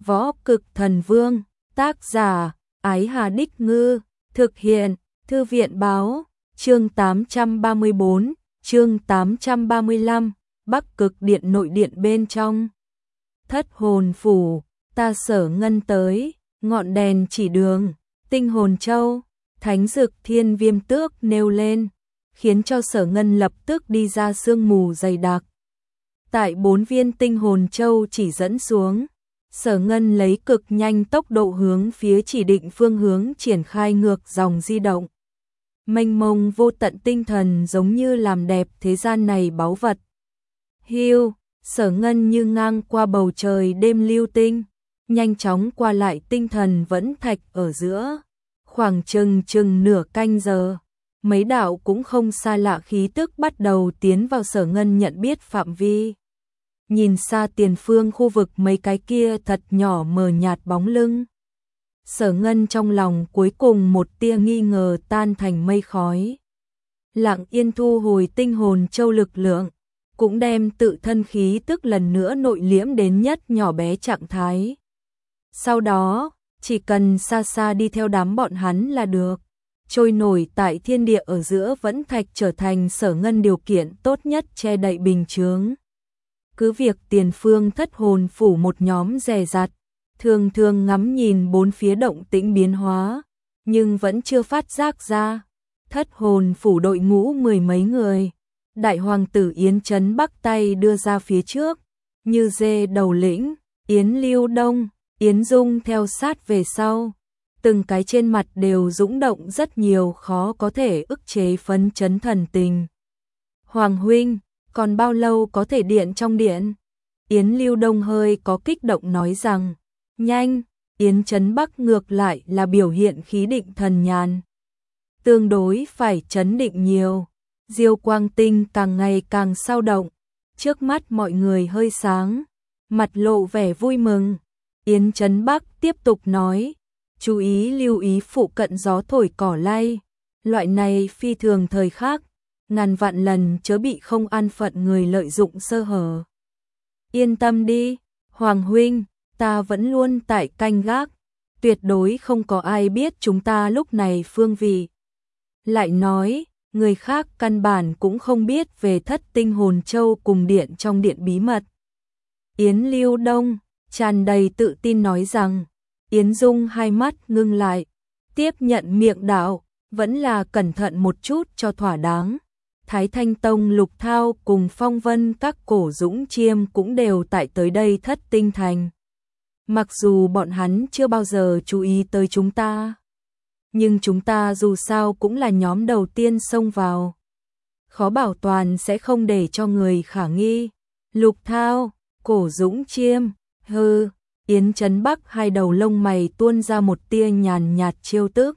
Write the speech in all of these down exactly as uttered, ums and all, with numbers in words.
Võ Cực Thần Vương, tác giả, Ái Hà Đích Ngư, thực hiện, Thư viện Báo, chương tám trăm ba mươi bốn, chương tám trăm ba mươi lăm, Bắc Cực Điện nội điện bên trong. Thất hồn phủ, ta Sở Ngân tới, ngọn đèn chỉ đường, tinh hồn châu, thánh dực thiên viêm tước nêu lên, khiến cho Sở Ngân lập tức đi ra sương mù dày đặc. Tại bốn viên tinh hồn châu chỉ dẫn xuống, Sở Ngân lấy cực nhanh tốc độ hướng phía chỉ định phương hướng triển khai ngược dòng di động. Mênh mông vô tận tinh thần giống như làm đẹp thế gian này báu vật. Hiu, Sở Ngân như ngang qua bầu trời đêm lưu tinh, nhanh chóng qua lại tinh thần vẫn thạch ở giữa. Khoảng chừng chừng nửa canh giờ, mấy đạo cũng không xa lạ khí tức bắt đầu tiến vào Sở Ngân nhận biết phạm vi. Nhìn xa tiền phương khu vực mấy cái kia thật nhỏ mờ nhạt bóng lưng. Sở Ngân trong lòng cuối cùng một tia nghi ngờ tan thành mây khói. Lặng yên thu hồi tinh hồn châu lực lượng, cũng đem tự thân khí tức lần nữa nội liễm đến nhất nhỏ bé trạng thái. Sau đó, chỉ cần xa xa đi theo đám bọn hắn là được. Trôi nổi tại thiên địa ở giữa vẫn thạch trở thành Sở Ngân điều kiện tốt nhất che đậy bình chướng. Cứ việc tiền phương thất hồn phủ một nhóm dè dặt, thường thường ngắm nhìn bốn phía động tĩnh biến hóa, nhưng vẫn chưa phát giác ra. Thất hồn phủ đội ngũ mười mấy người, đại hoàng tử Yến Trấn Bắc tay đưa ra phía trước, như dê đầu lĩnh, Yến Lưu Đông, Yến Dung theo sát về sau. Từng cái trên mặt đều dũng động rất nhiều khó có thể ức chế phấn chấn thần tình. Hoàng huynh, còn bao lâu có thể điện trong điện? Yến Lưu Đông hơi có kích động nói rằng, nhanh. Yến Trấn Bắc ngược lại là biểu hiện khí định thần nhàn. Tương đối phải chấn định nhiều. Diêu Quang Tinh càng ngày càng sao động. Trước mắt mọi người hơi sáng, mặt lộ vẻ vui mừng. Yến Trấn Bắc tiếp tục nói, chú ý lưu ý phụ cận gió thổi cỏ lay. Loại này phi thường thời khắc, ngàn vạn lần chớ bị không an phận người lợi dụng sơ hở. Yên tâm đi, Hoàng huynh, ta vẫn luôn tại canh gác, tuyệt đối không có ai biết chúng ta lúc này phương vị. Lại nói, người khác căn bản cũng không biết về thất tinh hồn châu cùng điện trong điện bí mật. Yến Lưu Đông tràn đầy tự tin nói rằng. Yến Dung hai mắt ngưng lại, tiếp nhận miệng đạo, vẫn là cẩn thận một chút cho thỏa đáng. Thái Thanh Tông Lục Thao cùng Phong Vân các cổ dũng chiêm cũng đều tại tới đây thất tinh thành. Mặc dù bọn hắn chưa bao giờ chú ý tới chúng ta, nhưng chúng ta dù sao cũng là nhóm đầu tiên xông vào. Khó bảo toàn sẽ không để cho người khả nghi. Lục Thao, cổ dũng chiêm, hừ. Yến Trấn Bắc hai đầu lông mày tuôn ra một tia nhàn nhạt trêu tức.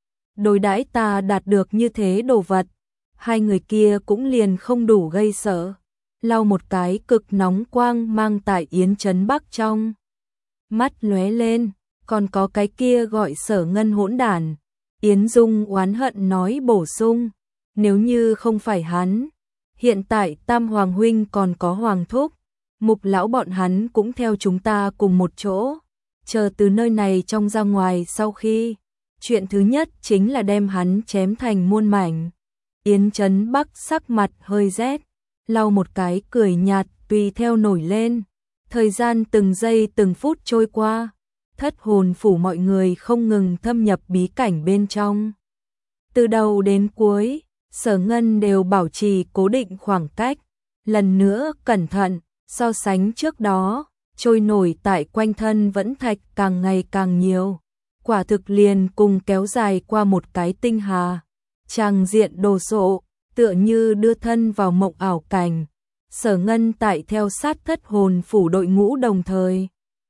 Đối đãi ta đạt được như thế đồ vật, hai người kia cũng liền không đủ gây sợ. Lau một cái cực nóng quang mang tại Yến Trấn Bắc trong mắt lóe lên, còn có cái kia gọi Sở Ngân hỗn đản. Yến Dung oán hận nói bổ sung, nếu như không phải hắn, hiện tại Tam Hoàng huynh còn có Hoàng thúc, Mục lão bọn hắn cũng theo chúng ta cùng một chỗ, chờ từ nơi này trong ra ngoài. Sau khi, chuyện thứ nhất chính là đem hắn chém thành muôn mảnh. Yến Trấn Bắc sắc mặt hơi rét, lau một cái cười nhạt tùy theo nổi lên. Thời gian từng giây từng phút trôi qua, thất hồn phủ mọi người không ngừng thâm nhập bí cảnh bên trong. Từ đầu đến cuối, Sở Ngân đều bảo trì cố định khoảng cách, lần nữa cẩn thận. So sánh trước đó, trôi nổi tại quanh thân vẫn thạch càng ngày càng nhiều. Quả thực liền cùng kéo dài qua một cái tinh hà. Tràng diện đồ sộ, tựa như đưa thân vào mộng ảo cảnh. Sở Ngân tại theo sát thất hồn phủ đội ngũ đồng thời.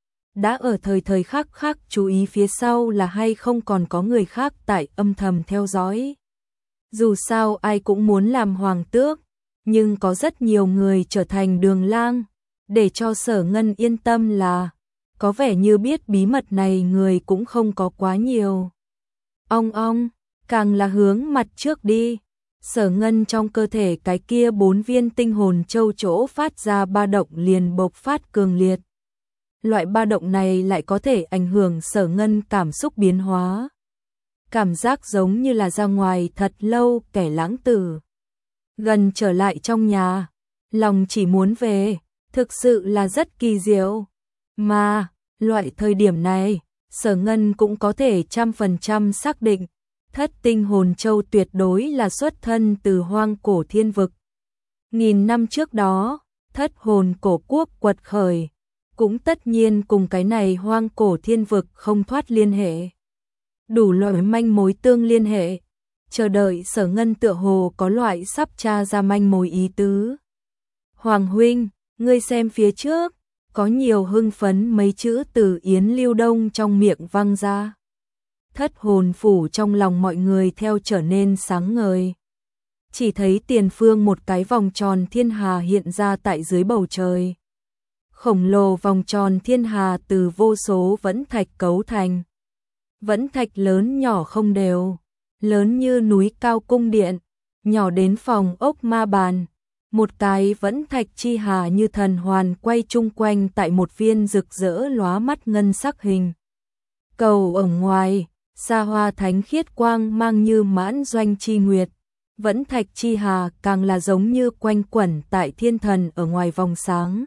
Đã ở thời thời khắc khắc chú ý phía sau là hay không còn có người khác tại âm thầm theo dõi. Dù sao ai cũng muốn làm hoàng tước, nhưng có rất nhiều người trở thành đường lang, để cho Sở Ngân yên tâm là có vẻ như biết bí mật này người cũng không có quá nhiều. Ong ong, càng là hướng mặt trước đi, Sở Ngân trong cơ thể cái kia bốn viên tinh hồn châu chỗ phát ra ba động liền bộc phát cường liệt. loại ba động này lại có thể ảnh hưởng Sở Ngân cảm xúc biến hóa. Cảm giác giống như là ra ngoài thật lâu kẻ lãng tử. Gần trở lại trong nhà, lòng chỉ muốn về, thực sự là rất kỳ diệu. Mà, loại thời điểm này, Sở Ngân cũng có thể trăm phần trăm xác định, Thất Tinh Hồn Châu tuyệt đối là xuất thân từ hoang cổ thiên vực. Nghìn năm trước đó, thất hồn cổ quốc quật khởi, cũng tất nhiên cùng cái này hoang cổ thiên vực không thoát liên hệ. Đủ loại manh mối tương liên hệ, chờ đợi Sở Ngân tựa hồ có loại sắp tra ra manh mối ý tứ. Hoàng huynh, ngươi xem phía trước, có nhiều hưng phấn mấy chữ từ Yến Lưu Đông trong miệng vang ra. Thất hồn phủ trong lòng mọi người theo trở nên sáng ngời. Chỉ thấy tiền phương một cái vòng tròn thiên hà hiện ra tại dưới bầu trời. Khổng lồ vòng tròn thiên hà từ vô số vẫn thạch cấu thành. Vẫn thạch lớn nhỏ không đều, lớn như núi cao cung điện, nhỏ đến phòng ốc ma bàn. Một cái vẫn thạch chi hà như thần hoàn quay chung quanh tại một viên rực rỡ lóa mắt ngân sắc hình cầu ở ngoài, xa hoa thánh khiết quang mang như mãn doanh chi nguyệt. Vẫn thạch chi hà càng là giống như quanh quẩn tại thiên thần ở ngoài vòng sáng.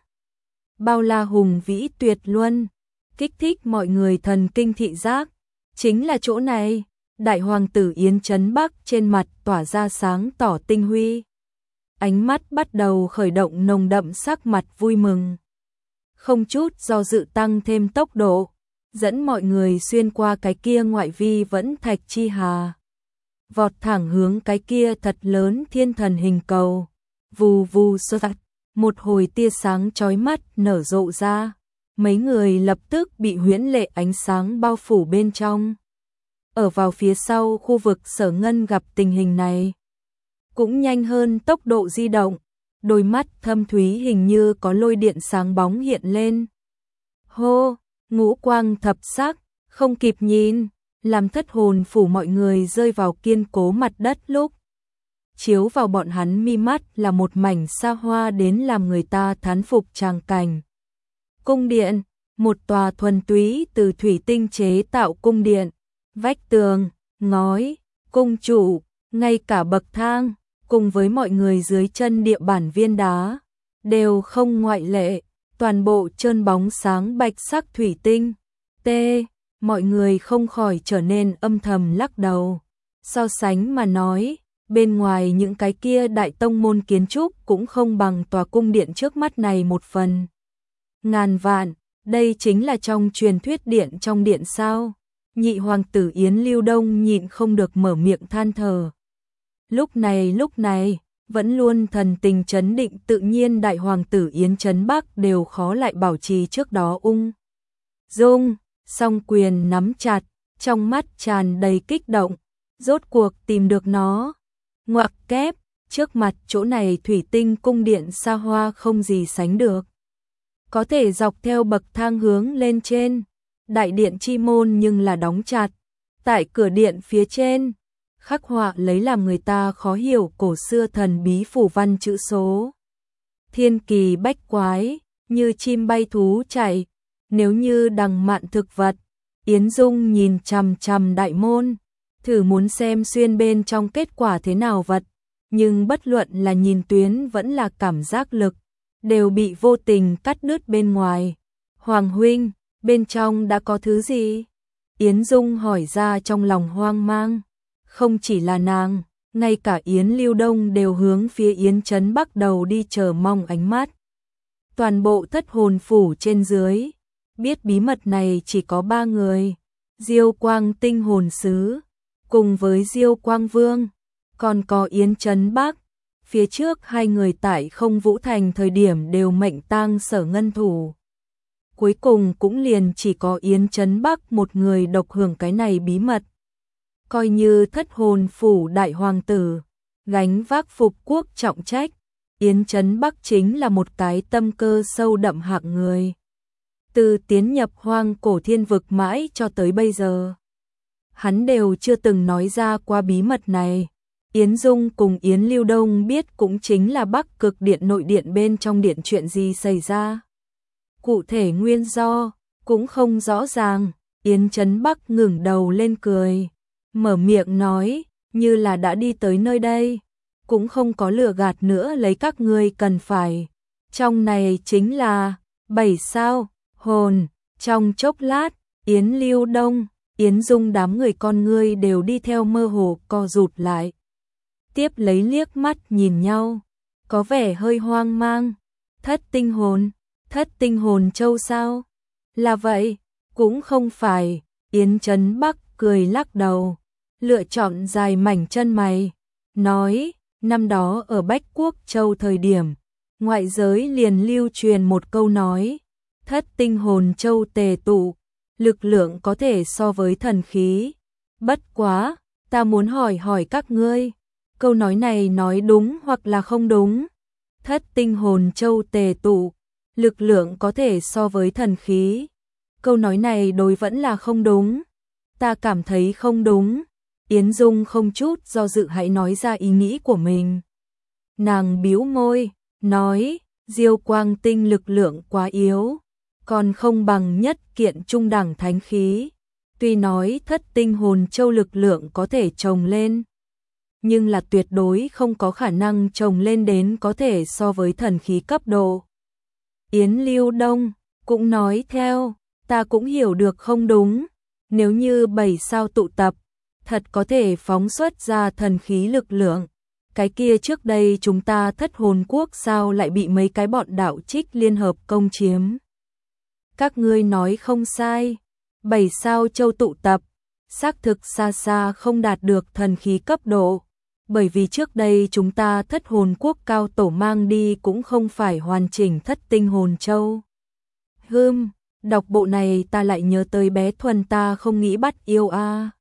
Bao la hùng vĩ tuyệt luân, kích thích mọi người thần kinh thị giác. Chính là chỗ này, đại hoàng tử Yến Trấn Bắc trên mặt tỏa ra sáng tỏ tinh huy. Ánh mắt bắt đầu khởi động nồng đậm sắc mặt vui mừng. Không chút do dự tăng thêm tốc độ, dẫn mọi người xuyên qua cái kia ngoại vi vẫn thạch chi hà. Vọt thẳng hướng cái kia thật lớn thiên thần hình cầu. Vù vù xuất tắt, một hồi tia sáng chói mắt nở rộ ra. Mấy người lập tức bị huyễn lệ ánh sáng bao phủ bên trong. Ở vào phía sau khu vực Sở Ngân gặp tình hình này, cũng nhanh hơn tốc độ di động, đôi mắt thâm thúy hình như có lôi điện sáng bóng hiện lên. Hô, ngũ quang thập sắc, không kịp nhìn, làm thất hồn phủ mọi người rơi vào kiên cố mặt đất lúc. Chiếu vào bọn hắn mi mắt là một mảnh xa hoa đến làm người ta thán phục tràng cảnh. Cung điện, một tòa thuần túy từ thủy tinh chế tạo cung điện, vách tường, ngói, cung trụ, ngay cả bậc thang, cùng với mọi người dưới chân địa bản viên đá, đều không ngoại lệ, toàn bộ trơn bóng sáng bạch sắc thủy tinh. T, mọi người không khỏi trở nên âm thầm lắc đầu. So sánh mà nói, bên ngoài những cái kia đại tông môn kiến trúc cũng không bằng tòa cung điện trước mắt này một phần. Ngàn vạn, đây chính là trong truyền thuyết điện trong điện sao? Nhị hoàng tử Yến Lưu Đông nhịn không được mở miệng than thở. Lúc này lúc này, vẫn luôn thần tình trấn định tự nhiên đại hoàng tử Yến Trấn Bắc đều khó lại bảo trì trước đó ung dung, song quyền nắm chặt, trong mắt tràn đầy kích động, rốt cuộc tìm được nó. Ngoặc kép, trước mặt chỗ này thủy tinh cung điện xa hoa không gì sánh được. Có thể dọc theo bậc thang hướng lên trên, đại điện chi môn nhưng là đóng chặt. Tại cửa điện phía trên, khắc họa lấy làm người ta khó hiểu cổ xưa thần bí phủ văn chữ số. Thiên kỳ bách quái, như chim bay thú chạy, nếu như đằng mạn thực vật. Yến Dung nhìn chằm chằm đại môn, thử muốn xem xuyên bên trong kết quả thế nào vật, nhưng bất luận là nhìn tuyến vẫn là cảm giác lực, đều bị vô tình cắt đứt bên ngoài. Hoàng huynh, bên trong đã có thứ gì? Yến Dung hỏi ra trong lòng hoang mang. Không chỉ là nàng, ngay cả Yến Lưu Đông đều hướng phía Yến Trấn Bắc đầu đi chờ mong ánh mắt. Toàn bộ thất hồn phủ trên dưới, biết bí mật này chỉ có ba người. Diêu Quang tinh hồn sứ, cùng với Diêu Quang Vương, còn có Yến Trấn Bắc. Phía trước hai người tại Không Vũ Thành thời điểm đều mệnh tang Sở Ngân thủ. Cuối cùng cũng liền chỉ có Yến Trấn Bắc một người độc hưởng cái này bí mật. Coi như thất hồn phủ đại hoàng tử, gánh vác phục quốc trọng trách, Yến Trấn Bắc chính là một cái tâm cơ sâu đậm hạng người. Từ tiến nhập hoang cổ thiên vực mãi cho tới bây giờ, hắn đều chưa từng nói ra qua bí mật này. Yến Dung cùng Yến Lưu Đông biết cũng chính là Bắc Cực Điện nội điện bên trong điện chuyện gì xảy ra. cụ thể nguyên do cũng không rõ ràng. Yến Chấn Bắc ngẩng đầu lên cười, mở miệng nói, như là đã đi tới nơi đây, cũng không có lừa gạt nữa lấy các ngươi cần phải. Trong này chính là bảy sao hồn. Trong chốc lát, Yến Lưu Đông, Yến Dung đám người con ngươi đều đi theo mơ hồ co rụt lại. Tiếp lấy liếc mắt nhìn nhau, có vẻ hơi hoang mang. Thất tinh hồn, thất tinh hồn châu sao? Là vậy, cũng không phải. Yến Chấn Bắc cười lắc đầu, lựa chọn dài mảnh chân mày, nói, năm đó ở Bách Quốc Châu thời điểm, ngoại giới liền lưu truyền một câu nói, thất tinh hồn châu tề tụ, lực lượng có thể so với thần khí. Bất quá, ta muốn hỏi hỏi các ngươi, câu nói này nói đúng hoặc là không đúng? Thất tinh hồn châu tề tụ, lực lượng có thể so với thần khí. Câu nói này đối vẫn là không đúng. Ta cảm thấy không đúng. Yến Dung không chút do dự hãy nói ra ý nghĩ của mình. Nàng bĩu môi, nói, Diêu Quang Tinh lực lượng quá yếu, còn không bằng nhất kiện trung đẳng thánh khí. Tuy nói thất tinh hồn châu lực lượng có thể trồng lên, nhưng là tuyệt đối không có khả năng trồng lên đến có thể so với thần khí cấp độ. Yến Lưu Đông cũng nói theo, ta cũng hiểu được không đúng, nếu như bảy sao tụ tập, thật có thể phóng xuất ra thần khí lực lượng. Cái kia trước đây chúng ta thất hồn quốc sao lại bị mấy cái bọn đạo trích liên hợp công chiếm. Các ngươi nói không sai, bảy sao châu tụ tập, xác thực xa xa không đạt được thần khí cấp độ, bởi vì trước đây chúng ta thất hồn quốc cao tổ mang đi cũng không phải hoàn chỉnh thất tinh hồn châu. Hừm, đọc bộ này ta lại nhớ tới bé Thuần ta không nghĩ bắt yêu a.